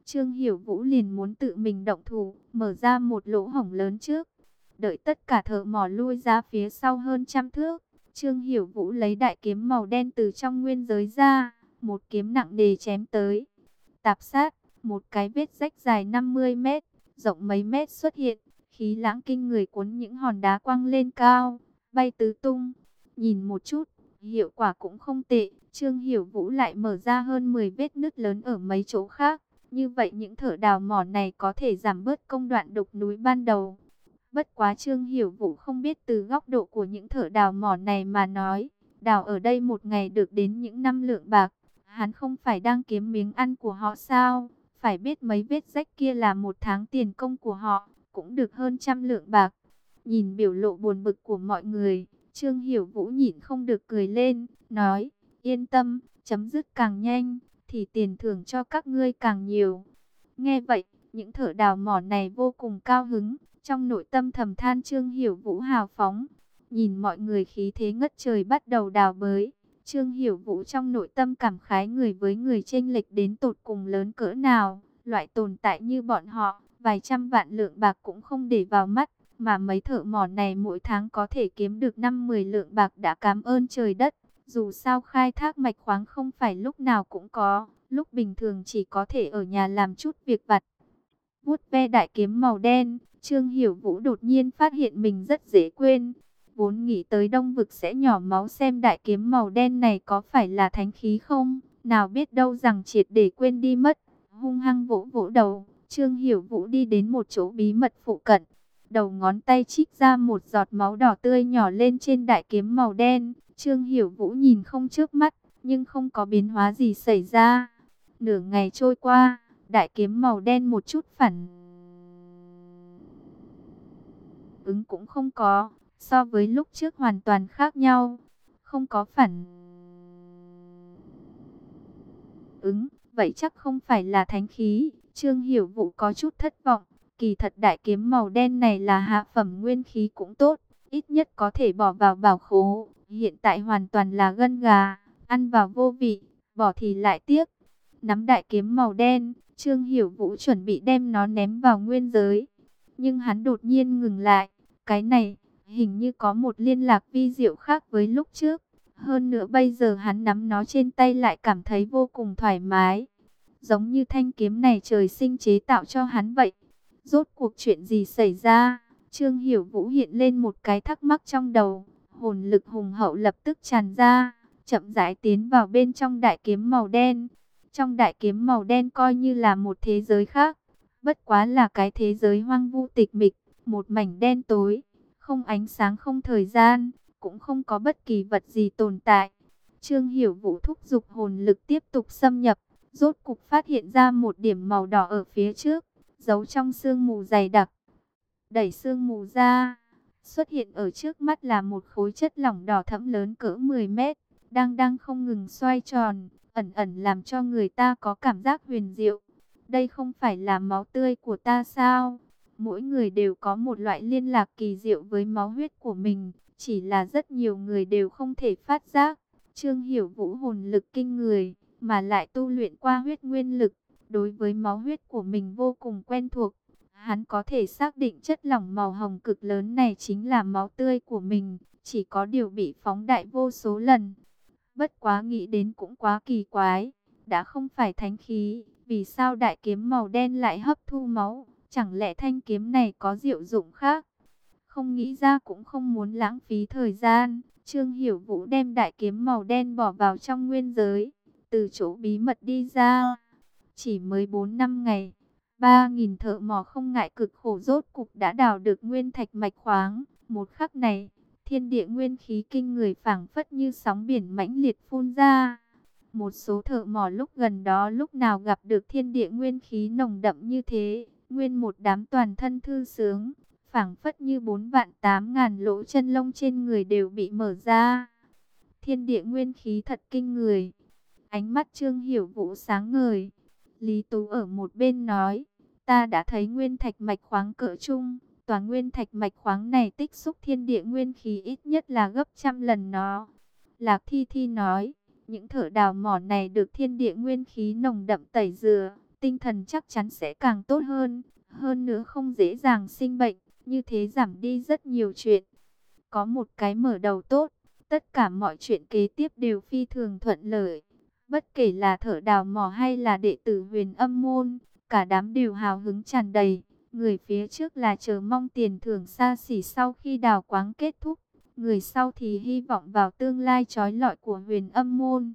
Trương Hiểu Vũ liền muốn tự mình động thủ, mở ra một lỗ hổng lớn trước. Đợi tất cả thợ mỏ lui ra phía sau hơn trăm thước, Trương Hiểu Vũ lấy đại kiếm màu đen từ trong nguyên giới ra, một kiếm nặng nề chém tới. Tạp sát, một cái vết rách dài năm mươi mét, rộng mấy mét xuất hiện, khí lãng kinh người cuốn những hòn đá quăng lên cao, bay tứ tung. Nhìn một chút, hiệu quả cũng không tệ, Trương Hiểu Vũ lại mở ra hơn mười vết nứt lớn ở mấy chỗ khác. Như vậy những thợ đào mỏ này có thể giảm bớt công đoạn đục núi ban đầu. Bất quá Trương Hiểu Vũ không biết từ góc độ của những thợ đào mỏ này mà nói, đào ở đây một ngày được đến những năm lượng bạc. Hắn không phải đang kiếm miếng ăn của họ sao? Phải biết mấy vết rách kia là một tháng tiền công của họ, cũng được hơn trăm lượng bạc. Nhìn biểu lộ buồn bực của mọi người, Trương Hiểu Vũ nhịn không được cười lên, nói, yên tâm, chấm dứt càng nhanh, thì tiền thưởng cho các ngươi càng nhiều. Nghe vậy, những thợ đào mỏ này vô cùng cao hứng, trong nội tâm thầm than Trương Hiểu Vũ hào phóng. Nhìn mọi người khí thế ngất trời bắt đầu đào bới, Trương Hiểu Vũ trong nội tâm cảm khái người với người chênh lệch đến tột cùng lớn cỡ nào. Loại tồn tại như bọn họ, vài trăm vạn lượng bạc cũng không để vào mắt, mà mấy thợ mỏ này mỗi tháng có thể kiếm được năm mười lượng bạc đã cảm ơn trời đất. Dù sao khai thác mạch khoáng không phải lúc nào cũng có, lúc bình thường chỉ có thể ở nhà làm chút việc vặt. Vuốt ve đại kiếm màu đen, Trương Hiểu Vũ đột nhiên phát hiện mình rất dễ quên. Vốn nghĩ tới Đông Vực sẽ nhỏ máu xem đại kiếm màu đen này có phải là thánh khí không, nào biết đâu rằng triệt để quên đi mất. Hung hăng vỗ vỗ đầu, Trương Hiểu Vũ đi đến một chỗ bí mật phụ cận. Đầu ngón tay chích ra một giọt máu đỏ tươi nhỏ lên trên đại kiếm màu đen. Trương Hiểu Vũ nhìn không chớp mắt, nhưng không có biến hóa gì xảy ra. Nửa ngày trôi qua, đại kiếm màu đen một chút phản ứng cũng không có, so với lúc trước hoàn toàn khác nhau. Không có phản ứng, vậy chắc không phải là thánh khí. Trương Hiểu Vũ có chút thất vọng. Kỳ thật đại kiếm màu đen này là hạ phẩm nguyên khí cũng tốt, ít nhất có thể bỏ vào bảo khố. Hiện tại hoàn toàn là gân gà, ăn vào vô vị, bỏ thì lại tiếc. Nắm đại kiếm màu đen, Trương Hiểu Vũ chuẩn bị đem nó ném vào nguyên giới. Nhưng hắn đột nhiên ngừng lại. Cái này, hình như có một liên lạc vi diệu khác với lúc trước. Hơn nữa bây giờ hắn nắm nó trên tay lại cảm thấy vô cùng thoải mái. Giống như thanh kiếm này trời sinh chế tạo cho hắn vậy. Rốt cuộc chuyện gì xảy ra? Trương Hiểu Vũ hiện lên một cái thắc mắc trong đầu. Hồn lực hùng hậu lập tức tràn ra, chậm rãi tiến vào bên trong đại kiếm màu đen. Trong đại kiếm màu đen coi như là một thế giới khác. Bất quá là cái thế giới hoang vu tịch mịch, một mảnh đen tối, không ánh sáng không thời gian, cũng không có bất kỳ vật gì tồn tại. Trương Hiểu Vũ thúc giục hồn lực tiếp tục xâm nhập, rốt cục phát hiện ra một điểm màu đỏ ở phía trước, giấu trong sương mù dày đặc. Đẩy sương mù ra, xuất hiện ở trước mắt là một khối chất lỏng đỏ thẫm lớn cỡ mười mét, đang đang không ngừng xoay tròn, ẩn ẩn làm cho người ta có cảm giác huyền diệu. Đây không phải là máu tươi của ta sao? Mỗi người đều có một loại liên lạc kỳ diệu với máu huyết của mình, chỉ là rất nhiều người đều không thể phát giác. Trương Hiểu Vũ hồn lực kinh người, mà lại tu luyện qua huyết nguyên lực, đối với máu huyết của mình vô cùng quen thuộc. Hắn có thể xác định chất lỏng màu hồng cực lớn này chính là máu tươi của mình, chỉ có điều bị phóng đại vô số lần. Bất quá nghĩ đến cũng quá kỳ quái, đã không phải thánh khí, vì sao đại kiếm màu đen lại hấp thu máu? Chẳng lẽ thanh kiếm này có diệu dụng khác? Không nghĩ ra cũng không muốn lãng phí thời gian. Trương Hiểu Vũ đem đại kiếm màu đen bỏ vào trong nguyên giới, từ chỗ bí mật đi ra. Chỉ mới bốn năm ngày, ba nghìn thợ mỏ không ngại cực khổ rốt cục đã đào được nguyên thạch mạch khoáng. Một khắc này, thiên địa nguyên khí kinh người phảng phất như sóng biển mãnh liệt phun ra. Một số thợ mỏ lúc gần đó lúc nào gặp được thiên địa nguyên khí nồng đậm như thế, nguyên một đám toàn thân thư sướng, phảng phất như bốn vạn tám ngàn lỗ chân lông trên người đều bị mở ra. Thiên địa nguyên khí thật kinh người. Ánh mắt Trương Hiểu Vũ sáng ngời. Lý Tú ở một bên nói, ta đã thấy nguyên thạch mạch khoáng cỡ trung, tòa nguyên thạch mạch khoáng này tích xúc thiên địa nguyên khí ít nhất là gấp trăm lần nó. Lạc Thi Thi nói, những thợ đào mỏ này được thiên địa nguyên khí nồng đậm tẩy rửa, tinh thần chắc chắn sẽ càng tốt hơn. Hơn nữa không dễ dàng sinh bệnh, như thế giảm đi rất nhiều chuyện. Có một cái mở đầu tốt, tất cả mọi chuyện kế tiếp đều phi thường thuận lợi. Bất kể là thợ đào mỏ hay là đệ tử Huyền Âm môn, cả đám đều hào hứng tràn đầy. Người phía trước là chờ mong tiền thưởng xa xỉ sau khi đào quáng kết thúc. Người sau thì hy vọng vào tương lai chói lọi của Huyền Âm môn.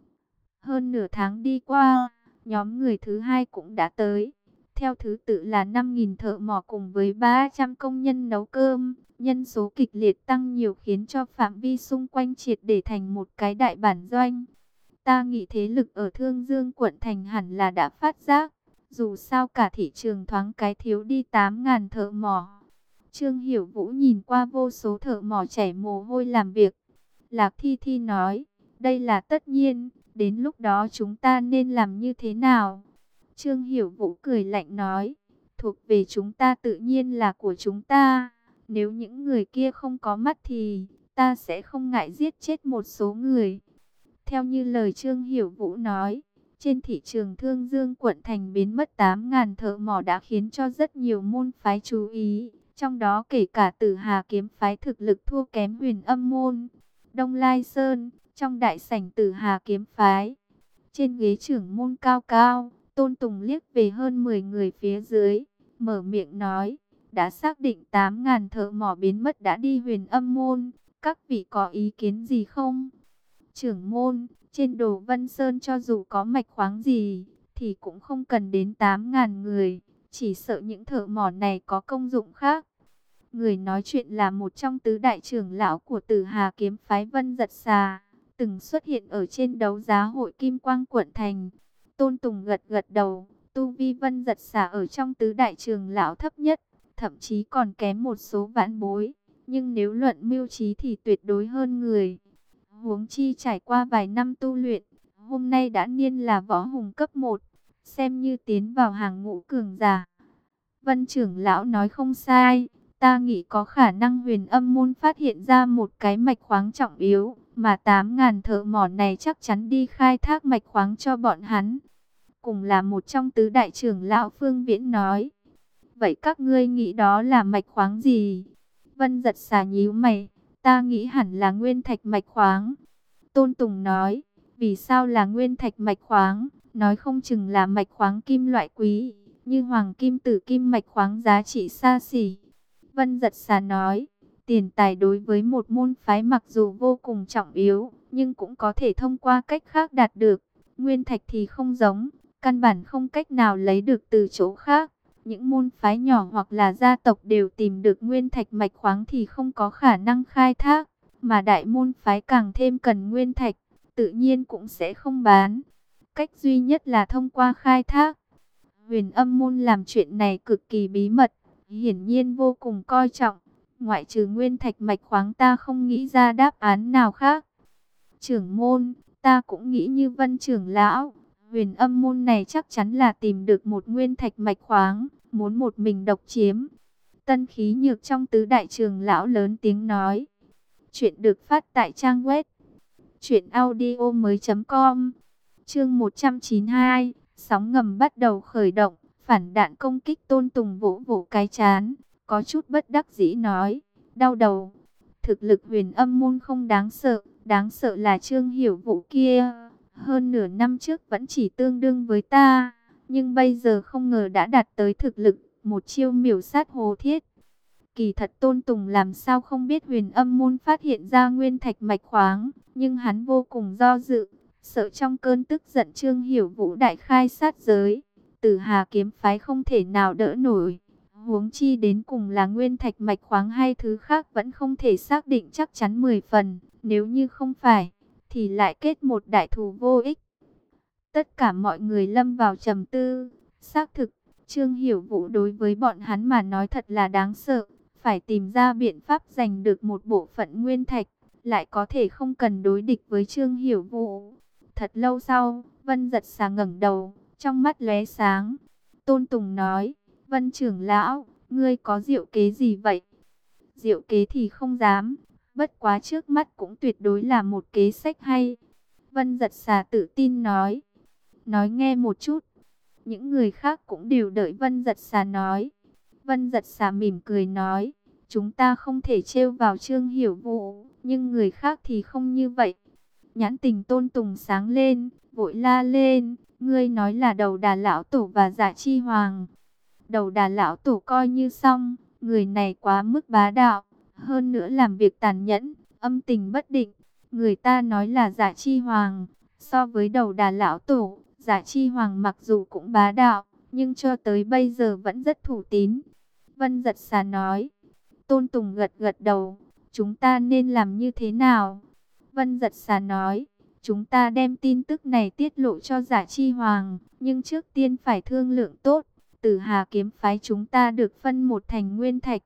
Hơn nửa tháng đi qua, nhóm người thứ hai cũng đã tới. Theo thứ tự là năm nghìn thợ mỏ cùng với ba trăm công nhân nấu cơm. Nhân số kịch liệt tăng nhiều khiến cho phạm vi xung quanh triệt để thành một cái đại bản doanh. Ta nghĩ thế lực ở Thương Dương quận thành hẳn là đã phát giác. Dù sao cả thị trường thoáng cái thiếu đi tám ngàn thợ mỏ. Trương Hiểu Vũ nhìn qua vô số thợ mỏ chảy mồ hôi làm việc. Lạc Thi Thi nói, đây là tất nhiên, đến lúc đó chúng ta nên làm như thế nào? Trương Hiểu Vũ cười lạnh nói, thuộc về chúng ta tự nhiên là của chúng ta. Nếu những người kia không có mắt thì ta sẽ không ngại giết chết một số người. Theo như lời Trương Hiểu Vũ nói, trên thị trường Thương Dương quận thành biến mất tám ngàn thợ mỏ đã khiến cho rất nhiều môn phái chú ý. Trong đó kể cả Tử Hà kiếm phái thực lực thua kém Huyền Âm môn. Đông Lai Sơn, trong đại sảnh Tử Hà kiếm phái. Trên ghế trưởng môn cao cao, Tôn Tùng liếc về hơn mười người phía dưới, mở miệng nói, đã xác định tám ngàn thợ mỏ biến mất đã đi Huyền Âm môn, các vị có ý kiến gì không? Trưởng môn, trên Đồ Vân Sơn cho dù có mạch khoáng gì, thì cũng không cần đến tám ngàn người, chỉ sợ những thợ mỏ này có công dụng khác. Người nói chuyện là một trong tứ đại trưởng lão của Tử Hà kiếm phái Vân Giật Xà, từng xuất hiện ở trên đấu giá hội Kim Quang quận thành. Tôn Tùng gật gật đầu, tu vi Vân Giật Xà ở trong tứ đại trưởng lão thấp nhất, thậm chí còn kém một số vãn bối, nhưng nếu luận mưu trí thì tuyệt đối hơn người. Huống chi trải qua vài năm tu luyện, hôm nay đã niên là võ hùng cấp một, xem như tiến vào hàng ngũ cường giả. Vân trưởng lão nói không sai, ta nghĩ có khả năng Huyền Âm môn phát hiện ra một cái mạch khoáng trọng yếu, mà tám ngàn thợ mỏ này chắc chắn đi khai thác mạch khoáng cho bọn hắn. Cùng là một trong tứ đại trưởng lão Phương Viễn nói. Vậy các ngươi nghĩ đó là mạch khoáng gì? Vân Giật Xà nhíu mày, ta nghĩ hẳn là nguyên thạch mạch khoáng. Tôn Tùng nói, vì sao là nguyên thạch mạch khoáng? Nói không chừng là mạch khoáng kim loại quý, như hoàng kim tử kim mạch khoáng giá trị xa xỉ. Vân Giật Xà nói, tiền tài đối với một môn phái mặc dù vô cùng trọng yếu, nhưng cũng có thể thông qua cách khác đạt được. Nguyên thạch thì không giống, căn bản không cách nào lấy được từ chỗ khác. Những môn phái nhỏ hoặc là gia tộc đều tìm được nguyên thạch mạch khoáng thì không có khả năng khai thác, mà đại môn phái càng thêm cần nguyên thạch, tự nhiên cũng sẽ không bán. Cách duy nhất là thông qua khai thác. Huyền Âm môn làm chuyện này cực kỳ bí mật, hiển nhiên vô cùng coi trọng. Ngoại trừ nguyên thạch mạch khoáng ta không nghĩ ra đáp án nào khác. Trưởng môn, ta cũng nghĩ như Vân trưởng lão. Huyền Âm môn này chắc chắn là tìm được một nguyên thạch mạch khoáng, muốn một mình độc chiếm. Tân Khí Nhược trong tứ đại trưởng lão lớn tiếng nói. Chuyện được phát tại trang web truyện audio mới chấm com. Chương một trăm chín mươi hai, sóng ngầm bắt đầu khởi động, phản đạn công kích. Tôn Tùng vỗ vỗ cái chán, có chút bất đắc dĩ nói, đau đầu. Thực lực Huyền Âm môn không đáng sợ, đáng sợ là Trương Hiểu Vũ kia. Hơn nửa năm trước vẫn chỉ tương đương với ta, nhưng bây giờ không ngờ đã đạt tới thực lực, một chiêu miểu sát Hồ Thiết. Kỳ thật Tôn Tùng làm sao không biết Huyền Âm môn phát hiện ra nguyên thạch mạch khoáng, nhưng hắn vô cùng do dự, sợ trong cơn tức giận Trương Hiểu Vũ đại khai sát giới, Tử Hà kiếm phái không thể nào đỡ nổi. Huống chi đến cùng là nguyên thạch mạch khoáng hay thứ khác vẫn không thể xác định chắc chắn mười phần, nếu như không phải thì lại kết một đại thù vô ích. Tất cả mọi người lâm vào trầm tư. Xác thực, Trương Hiểu Vũ đối với bọn hắn mà nói thật là đáng sợ. Phải tìm ra biện pháp giành được một bộ phận nguyên thạch, lại có thể không cần đối địch với Trương Hiểu Vũ. Thật lâu sau, Vân Giật Xà ngẩng đầu, trong mắt lóe sáng. Tôn Tùng nói, Vân trưởng lão, ngươi có diệu kế gì vậy? Diệu kế thì không dám, bất quá trước mắt cũng tuyệt đối là một kế sách hay. Vân Giật Xà tự tin nói. Nói nghe một chút. Những người khác cũng đều đợi Vân Giật Xà nói. Vân Giật Xà mỉm cười nói, chúng ta không thể trêu vào Trương Hiểu Vũ, nhưng người khác thì không như vậy. Nhãn tình Tôn Tùng sáng lên, vội la lên, ngươi nói là Đầu Đà lão tổ và Dạ Chi Hoàng. Đầu Đà lão tổ coi như xong, người này quá mức bá đạo, hơn nữa làm việc tàn nhẫn, âm tình bất định. Người ta nói là Dạ Chi Hoàng, so với Đầu Đà lão tổ, Dạ Chi Hoàng mặc dù cũng bá đạo, nhưng cho tới bây giờ vẫn rất thủ tín. Vân Giật Xà nói. Tôn Tùng gật gật đầu, chúng ta nên làm như thế nào? Vân Giật Xà nói, chúng ta đem tin tức này tiết lộ cho Dạ Chi Hoàng, nhưng trước tiên phải thương lượng tốt. Tử Hà kiếm phái chúng ta được phân một thành nguyên thạch.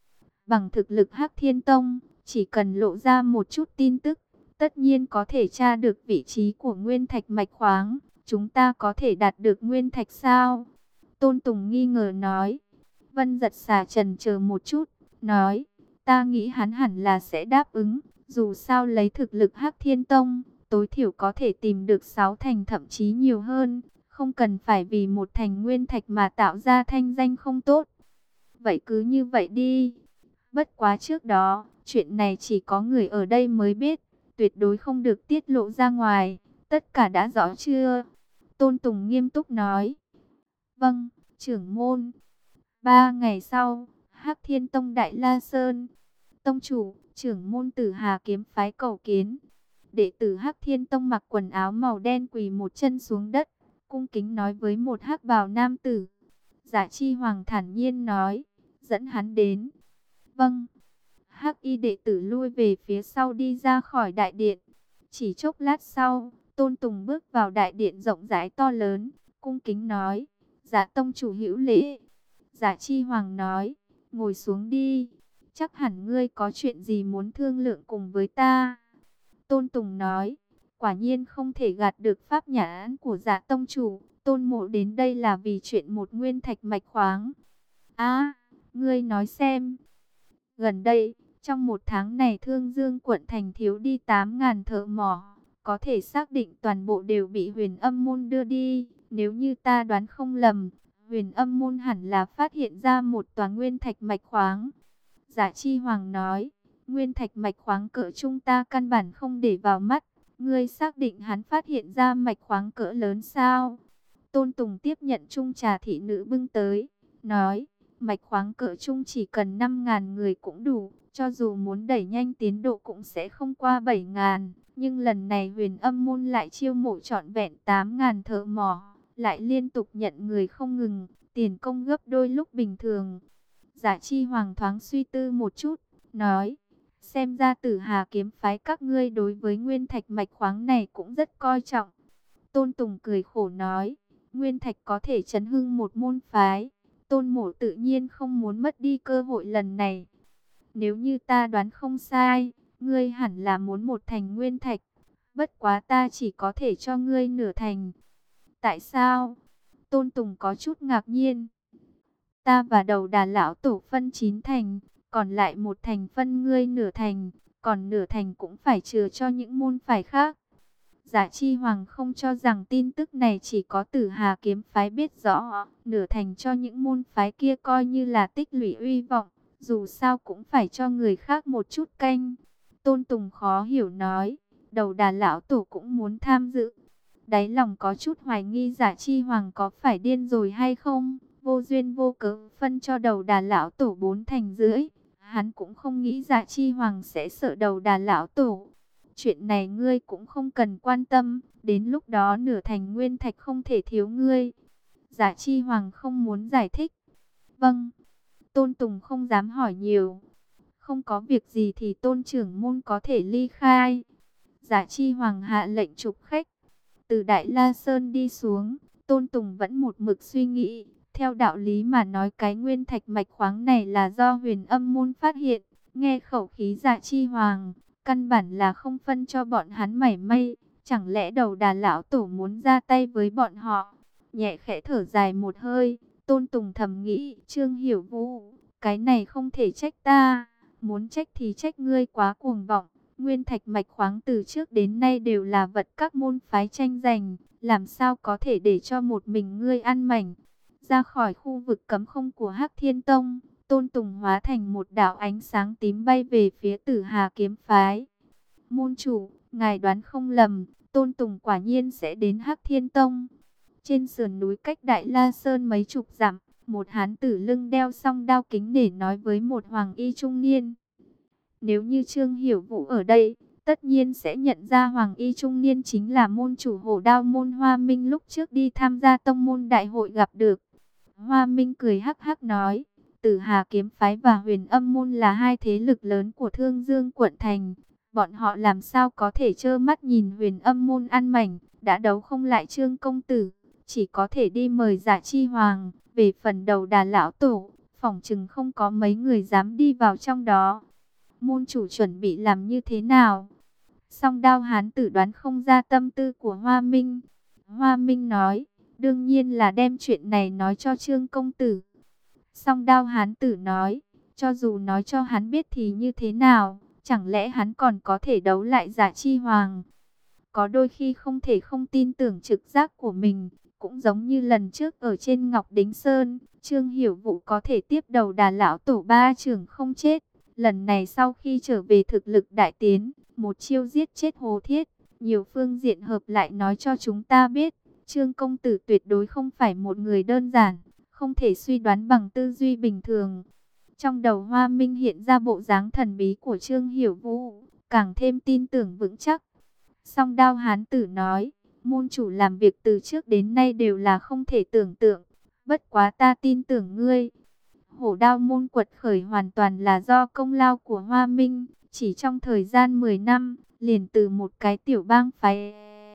Bằng thực lực Hắc Thiên Tông, chỉ cần lộ ra một chút tin tức, tất nhiên có thể tra được vị trí của nguyên thạch mạch khoáng. Chúng ta có thể đạt được nguyên thạch sao? Tôn Tùng nghi ngờ nói. Vân Giật Xà chần chờ một chút, nói, ta nghĩ hắn hẳn là sẽ đáp ứng. Dù sao lấy thực lực Hắc Thiên Tông, tối thiểu có thể tìm được sáu thành thậm chí nhiều hơn. Không cần phải vì một thành nguyên thạch mà tạo ra thanh danh không tốt. Vậy cứ như vậy đi. Bất quá trước đó, chuyện này chỉ có người ở đây mới biết. Tuyệt đối không được tiết lộ ra ngoài. Tất cả đã rõ chưa? Tôn Tùng nghiêm túc nói. Vâng, trưởng môn. Ba ngày sau, Hắc Thiên Tông Đại La Sơn. Tông chủ, trưởng môn Tử Hà kiếm phái cầu kiến. Đệ tử Hắc Thiên Tông mặc quần áo màu đen quỳ một chân xuống đất, cung kính nói với một hắc bào nam tử. Dạ Chi Hoàng thản nhiên nói, dẫn hắn đến. Vâng. Hắc y đệ tử lui về phía sau đi ra khỏi đại điện. Chỉ chốc lát sau, Tôn Tùng bước vào đại điện rộng rãi to lớn, cung kính nói, Dạ tông chủ hữu lễ. Dạ Chi Hoàng nói, ngồi xuống đi. Chắc hẳn ngươi có chuyện gì muốn thương lượng cùng với ta. Tôn Tùng nói, quả nhiên không thể gạt được pháp nhãn của Dạ tông chủ. Tôn mộ đến đây là vì chuyện một nguyên thạch mạch khoáng. À, ngươi nói xem. Gần đây, trong một tháng này Thương Dương quận thành thiếu đi tám ngàn thợ mỏ. Có thể xác định toàn bộ đều bị Huyền Âm môn đưa đi. Nếu như ta đoán không lầm, Huyền Âm môn hẳn là phát hiện ra một tòa nguyên thạch mạch khoáng. Dạ Chi Hoàng nói, nguyên thạch mạch khoáng cỡ trung ta căn bản không để vào mắt. Ngươi xác định hắn phát hiện ra mạch khoáng cỡ lớn sao? Tôn Tùng tiếp nhận chung trà thị nữ bưng tới, nói, mạch khoáng cỡ trung chỉ cần năm ngàn người cũng đủ. Cho dù muốn đẩy nhanh tiến độ cũng sẽ không qua bảy ngàn. Nhưng lần này Huyền Âm môn lại chiêu mộ trọn vẹn tám ngàn thợ mỏ. Lại liên tục nhận người không ngừng, tiền công gấp đôi lúc bình thường. Dạ Chi Hoàng thoáng suy tư một chút, nói, xem ra Tử Hà kiếm phái các ngươi đối với nguyên thạch mạch khoáng này cũng rất coi trọng. Tôn Tùng cười khổ nói, nguyên thạch có thể chấn hưng một môn phái. Tôn mộ tự nhiên không muốn mất đi cơ hội lần này. Nếu như ta đoán không sai, ngươi hẳn là muốn một thành nguyên thạch. Bất quá ta chỉ có thể cho ngươi nửa thành. Tại sao? Tôn Tùng có chút ngạc nhiên. Ta và Đầu Đà lão tổ phân chín thành, còn lại một thành phân ngươi nửa thành, còn nửa thành cũng phải chừa cho những môn phái khác. Dạ Chi Hoàng không cho rằng tin tức này chỉ có Tử Hà kiếm phái biết rõ, nửa thành cho những môn phái kia coi như là tích lũy uy vọng, dù sao cũng phải cho người khác một chút canh. Tôn Tùng khó hiểu nói, Đầu Đà lão tổ cũng muốn tham dự. Đáy lòng có chút hoài nghi Dạ Chi Hoàng có phải điên rồi hay không, vô duyên vô cớ phân cho Đầu Đà lão tổ bốn thành rưỡi. Hắn cũng không nghĩ Dạ Chi Hoàng sẽ sợ Đầu Đà lão tổ. Chuyện này ngươi cũng không cần quan tâm, đến lúc đó nửa thành nguyên thạch không thể thiếu ngươi. Dạ Chi Hoàng không muốn giải thích. Vâng, Tôn Tùng không dám hỏi nhiều. Không có việc gì thì Tôn trưởng môn có thể ly khai. Dạ Chi Hoàng hạ lệnh trục khách. Từ Đại La Sơn đi xuống, Tôn Tùng vẫn một mực suy nghĩ. Theo đạo lý mà nói cái nguyên thạch mạch khoáng này là do Huyền Âm môn phát hiện. Nghe khẩu khí Dạ Chi Hoàng, căn bản là không phân cho bọn hắn mảy may. Chẳng lẽ Đầu Đà lão tổ muốn ra tay với bọn họ? Nhẹ khẽ thở dài một hơi, Tôn Tùng thầm nghĩ, Trương Hiểu Vũ, cái này không thể trách ta. Muốn trách thì trách ngươi quá cuồng vọng. Nguyên thạch mạch khoáng từ trước đến nay đều là vật các môn phái tranh giành, làm sao có thể để cho một mình ngươi ăn mảnh. Ra khỏi khu vực cấm không của Hắc Thiên Tông, Tôn Tùng hóa thành một đạo ánh sáng tím bay về phía Tử Hà kiếm phái. Môn chủ, ngài đoán không lầm, Tôn Tùng quả nhiên sẽ đến Hắc Thiên Tông. Trên sườn núi cách Đại La Sơn mấy chục dặm, một hán tử lưng đeo song đao kính để nói với một hoàng y trung niên. Nếu như Trương Hiểu Vũ ở đây, tất nhiên sẽ nhận ra hoàng y trung niên chính là môn chủ Hổ Đao môn Hoa Minh lúc trước đi tham gia tông môn đại hội gặp được. Hoa Minh cười hắc hắc nói, Tử Hà kiếm phái và Huyền Âm môn là hai thế lực lớn của Thương Dương quận thành. Bọn họ làm sao có thể trơ mắt nhìn Huyền Âm môn ăn mảnh, đã đấu không lại Trương công tử, chỉ có thể đi mời Dạ Chi Hoàng. Về phần Đầu Đà lão tổ, phỏng chừng không có mấy người dám đi vào trong đó. Môn chủ chuẩn bị làm như thế nào? Song đao hán tử đoán không ra tâm tư của Hoa Minh. Hoa Minh nói, đương nhiên là đem chuyện này nói cho Trương công tử. Song đao hán tử nói, cho dù nói cho hắn biết thì như thế nào, chẳng lẽ hắn còn có thể đấu lại Dạ Chi Hoàng? Có đôi khi không thể không tin tưởng trực giác của mình, cũng giống như lần trước ở trên Ngọc Đính Sơn, Trương Hiểu Vũ có thể tiếp đầu Đà lão tổ ba trưởng không chết. Lần này sau khi trở về thực lực đại tiến, một chiêu giết chết Hồ Thiết, nhiều phương diện hợp lại nói cho chúng ta biết, Trương công tử tuyệt đối không phải một người đơn giản, không thể suy đoán bằng tư duy bình thường. Trong đầu Hoa Minh hiện ra bộ dáng thần bí của Trương Hiểu Vũ, càng thêm tin tưởng vững chắc. Song đao hán tử nói, môn chủ làm việc từ trước đến nay đều là không thể tưởng tượng, bất quá ta tin tưởng ngươi. Hổ Đao môn quật khởi hoàn toàn là do công lao của Hoa Minh, chỉ trong thời gian mười năm, liền từ một cái tiểu bang phái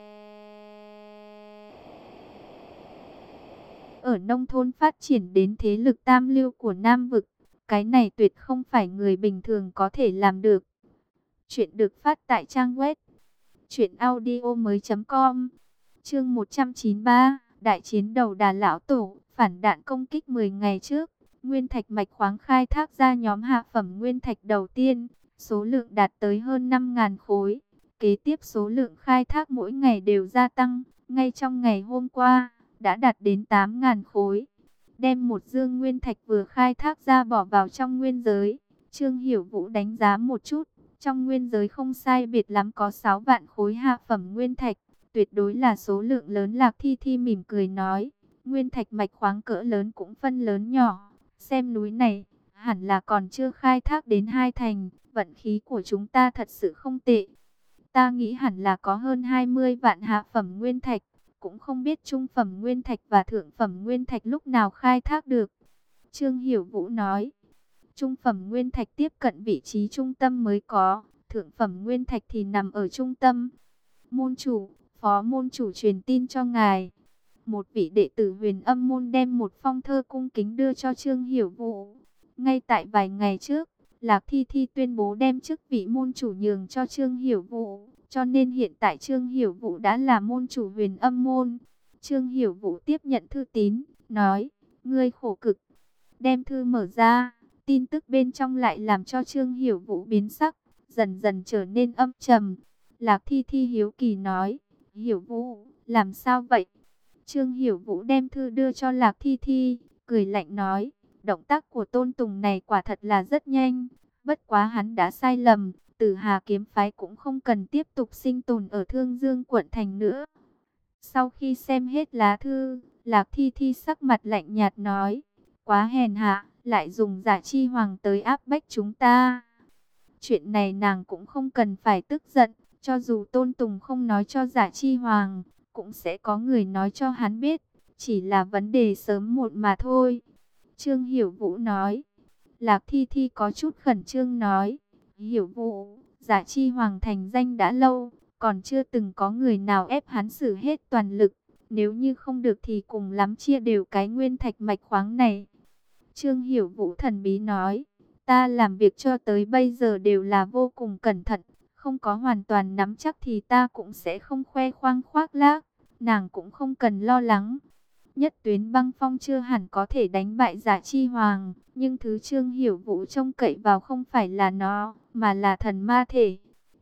ở nông thôn phát triển đến thế lực tam lưu của Nam vực. Cái này tuyệt không phải người bình thường có thể làm được. Chuyện được phát tại trang web truyện audio mới chấm com. Chương một trăm chín mươi ba, đại chiến Đầu Đà lão tổ, phản đạn công kích mười ngày trước. Nguyên thạch mạch khoáng khai thác ra nhóm hạ phẩm nguyên thạch đầu tiên, số lượng đạt tới hơn năm nghìn khối. Kế tiếp số lượng khai thác mỗi ngày đều gia tăng, ngay trong ngày hôm qua, đã đạt đến tám nghìn khối. Đem một dương nguyên thạch vừa khai thác ra bỏ vào trong nguyên giới, Trương Hiểu Vũ đánh giá một chút, trong nguyên giới không sai biệt lắm có sáu vạn khối hạ phẩm nguyên thạch, tuyệt đối là số lượng lớn. Lạc Thi Thi mỉm cười nói, nguyên thạch mạch khoáng cỡ lớn cũng phân lớn nhỏ. Xem núi này, hẳn là còn chưa khai thác đến hai thành, vận khí của chúng ta thật sự không tệ. Ta nghĩ hẳn là có hơn hai mươi vạn hạ phẩm nguyên thạch, cũng không biết trung phẩm nguyên thạch và thượng phẩm nguyên thạch lúc nào khai thác được. Trương Hiểu Vũ nói, trung phẩm nguyên thạch tiếp cận vị trí trung tâm mới có, thượng phẩm nguyên thạch thì nằm ở trung tâm. Môn chủ, phó môn chủ truyền tin cho ngài. Một vị đệ tử Huyền Âm môn đem một phong thơ cung kính đưa cho Trương Hiểu Vũ. Ngay tại vài ngày trước, Lạc Thi Thi tuyên bố đem chức vị môn chủ nhường cho Trương Hiểu Vũ, cho nên hiện tại Trương Hiểu Vũ đã là môn chủ Huyền Âm môn. Trương Hiểu Vũ tiếp nhận thư tín, nói, ngươi khổ cực. Đem thư mở ra, tin tức bên trong lại làm cho Trương Hiểu Vũ biến sắc, dần dần trở nên âm trầm. Lạc Thi Thi hiếu kỳ nói, Hiểu Vũ, làm sao vậy? Trương Hiểu Vũ đem thư đưa cho Lạc Thi Thi, cười lạnh nói, động tác của Tôn Tùng này quả thật là rất nhanh, bất quá hắn đã sai lầm, Tử Hà kiếm phái cũng không cần tiếp tục sinh tồn ở Thương Dương quận thành nữa. Sau khi xem hết lá thư, Lạc Thi Thi sắc mặt lạnh nhạt nói, quá hèn hạ, lại dùng Dạ Chi Hoàng tới áp bách chúng ta. Chuyện này nàng cũng không cần phải tức giận, cho dù Tôn Tùng không nói cho Dạ Chi Hoàng, cũng sẽ có người nói cho hắn biết, chỉ là vấn đề sớm muộn mà thôi. Trương Hiểu Vũ nói. Lạc Thi Thi có chút khẩn trương nói, Hiểu Vũ, Dạ Chi Hoàng thành danh đã lâu, còn chưa từng có người nào ép hắn sử hết toàn lực, nếu như không được thì cùng lắm chia đều cái nguyên thạch mạch khoáng này. Trương Hiểu Vũ thần bí nói, ta làm việc cho tới bây giờ đều là vô cùng cẩn thận, không có hoàn toàn nắm chắc thì ta cũng sẽ không khoe khoang khoác lác, nàng cũng không cần lo lắng. Nhất Tuyến Băng Phong chưa hẳn có thể đánh bại Dạ Chi Hoàng, nhưng thứ Trương Hiểu Vũ trông cậy vào không phải là nó, mà là thần ma thể.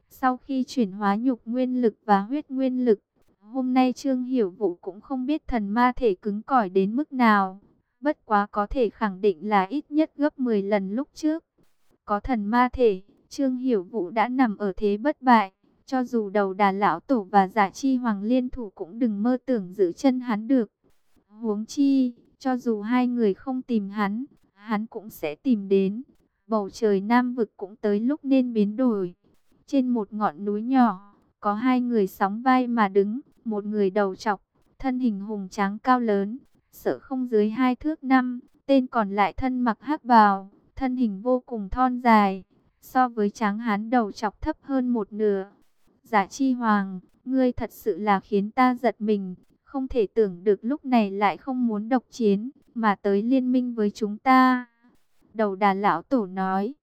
Sau khi chuyển hóa nhục nguyên lực và huyết nguyên lực, hôm nay Trương Hiểu Vũ cũng không biết thần ma thể cứng cỏi đến mức nào. Bất quá có thể khẳng định là ít nhất gấp mười lần lúc trước. Có thần ma thể, Trương Hiểu Vũ đã nằm ở thế bất bại. Cho dù đầu đà lão tổ và giả chi hoàng liên thủ cũng đừng mơ tưởng giữ chân hắn được. Huống chi, cho dù hai người không tìm hắn, hắn cũng sẽ tìm đến. Bầu trời Nam vực cũng tới lúc nên biến đổi. Trên một ngọn núi nhỏ, có hai người sóng vai mà đứng, một người đầu trọc, thân hình hùng tráng cao lớn, sợ không dưới hai thước năm, tên còn lại thân mặc hắc bào, thân hình vô cùng thon dài, so với tráng hán đầu trọc thấp hơn một nửa. Giả Chi Hoàng, ngươi thật sự là khiến ta giật mình, không thể tưởng được lúc này lại không muốn độc chiến, mà tới liên minh với chúng ta. Đầu đà lão tổ nói,